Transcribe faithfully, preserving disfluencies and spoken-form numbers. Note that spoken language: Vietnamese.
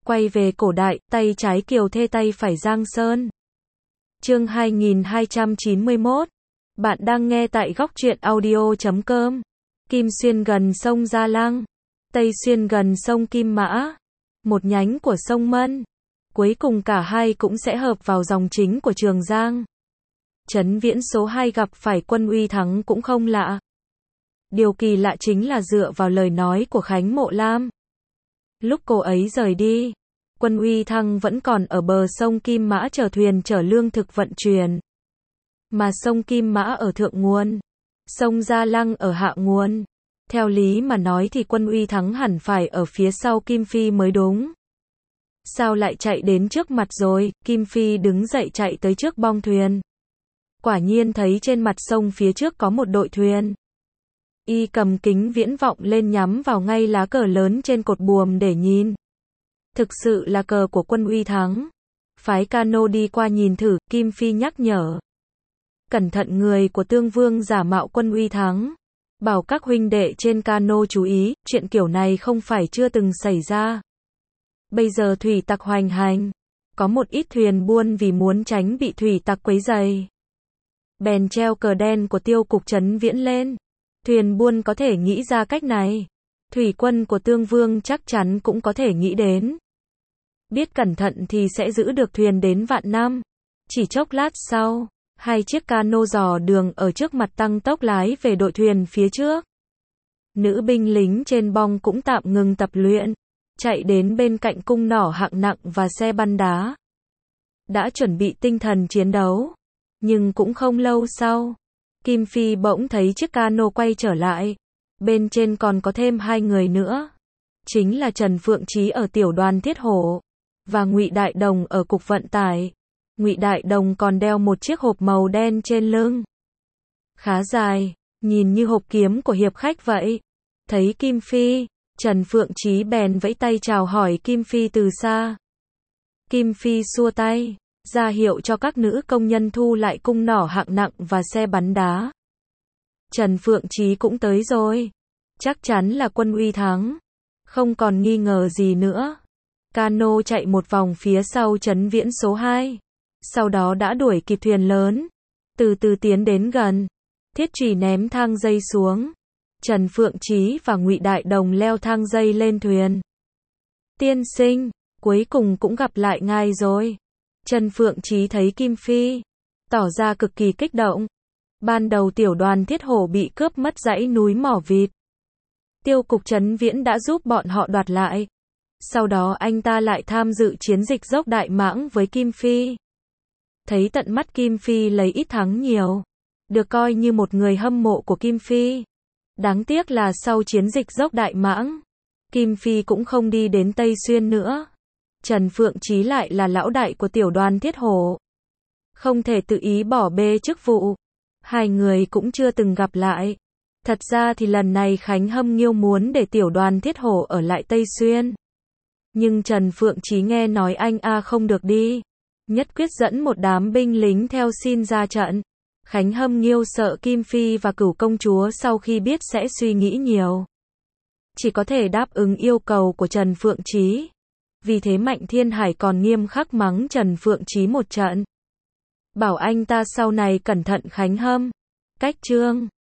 Quay về cổ đại, tay trái Kiều Thê tay phải Giang Sơn. Chương hai nghìn hai trăm chín mươi mốt. Bạn đang nghe tại góc truyện audio chấm com. Kim Xuyên gần sông Gia Lăng, Tây Xuyên gần sông Kim Mã, một nhánh của sông Mân. Cuối cùng cả hai cũng sẽ hợp vào dòng chính của Trường Giang. Trấn Viễn số hai gặp phải Quân Uy Thắng cũng không lạ. Điều kỳ lạ chính là dựa vào lời nói của Khánh Mộ Lam. Lúc cô ấy rời đi, Quân Uy Thăng vẫn còn ở bờ sông Kim Mã chở thuyền chở lương thực vận chuyển. Mà sông Kim Mã ở thượng nguồn, sông Gia Lăng ở hạ nguồn. Theo lý mà nói thì Quân Uy Thắng hẳn phải ở phía sau Kim Phi mới đúng. Sao lại chạy đến trước mặt rồi? Kim Phi đứng dậy chạy tới trước bong thuyền. Quả nhiên thấy trên mặt sông phía trước có một đội thuyền. Y cầm kính viễn vọng lên nhắm vào ngay lá cờ lớn trên cột buồm để nhìn. Thực sự là cờ của Quân Uy Thắng. Phái cano đi qua nhìn thử, Kim Phi nhắc nhở. Cẩn thận người của Tương Vương giả mạo Quân Uy Thắng. Bảo các huynh đệ trên cano chú ý, chuyện kiểu này không phải chưa từng xảy ra. Bây giờ thủy tặc hoành hành. Có một ít thuyền buôn vì muốn tránh bị thủy tặc quấy rầy, bèn treo cờ đen của Tiêu cục Trấn Viễn lên. Thuyền buôn có thể nghĩ ra cách này. Thủy quân của Tương Vương chắc chắn cũng có thể nghĩ đến. Biết cẩn thận thì sẽ giữ được thuyền đến vạn năm. Chỉ chốc lát sau, hai chiếc cano dò đường ở trước mặt tăng tốc lái về đội thuyền phía trước. Nữ binh lính trên bong cũng tạm ngừng tập luyện, chạy đến bên cạnh cung nỏ hạng nặng và xe bắn đá. Đã chuẩn bị tinh thần chiến đấu. Nhưng cũng không lâu sau, Kim Phi bỗng thấy chiếc cano quay trở lại. Bên trên còn có thêm hai người nữa. Chính là Trần Phượng Chí ở tiểu đoàn Thiết Hổ và Ngụy Đại Đồng ở cục vận tải. Ngụy Đại Đồng còn đeo một chiếc hộp màu đen trên lưng. Khá dài, nhìn như hộp kiếm của hiệp khách vậy. Thấy Kim Phi, Trần Phượng Chí bèn vẫy tay chào hỏi Kim Phi từ xa. Kim Phi xua tay, ra hiệu cho các nữ công nhân thu lại cung nỏ hạng nặng và xe bắn đá. Trần Phượng Chí cũng tới rồi. Chắc chắn là Quân Uy Thắng. Không còn nghi ngờ gì nữa. Cano chạy một vòng phía sau Trấn Viễn số hai. Sau đó đã đuổi kịp thuyền lớn. Từ từ tiến đến gần. Thiết Trì ném thang dây xuống. Trần Phượng Chí và Ngụy Đại Đồng leo thang dây lên thuyền. Tiên sinh, cuối cùng cũng gặp lại ngài rồi. Trần Phượng Chí thấy Kim Phi, tỏ ra cực kỳ kích động. Ban đầu tiểu đoàn Thiết Hổ bị cướp mất dãy núi Mỏ Vịt. Tiêu cục Trấn Viễn đã giúp bọn họ đoạt lại. Sau đó anh ta lại tham dự chiến dịch dốc Đại Mãng với Kim Phi. Thấy tận mắt Kim Phi lấy ít thắng nhiều. Được coi như một người hâm mộ của Kim Phi. Đáng tiếc là sau chiến dịch dốc Đại Mãng, Kim Phi cũng không đi đến Tây Xuyên nữa. Trần Phượng Chí lại là lão đại của tiểu đoàn Thiết Hổ. Không thể tự ý bỏ bê chức vụ. Hai người cũng chưa từng gặp lại. Thật ra thì lần này Khánh Hâm Nghiêu muốn để tiểu đoàn Thiết Hổ ở lại Tây Xuyên. Nhưng Trần Phượng Chí nghe nói anh a không được đi. Nhất quyết dẫn một đám binh lính theo xin ra trận. Khánh Hâm Nghiêu sợ Kim Phi và Cửu công chúa sau khi biết sẽ suy nghĩ nhiều. Chỉ có thể đáp ứng yêu cầu của Trần Phượng Chí. Vì thế Mạnh Thiên Hải còn nghiêm khắc mắng Trần Phượng Chí một trận. Bảo anh ta sau này cẩn thận Khánh Hâm. Cách chương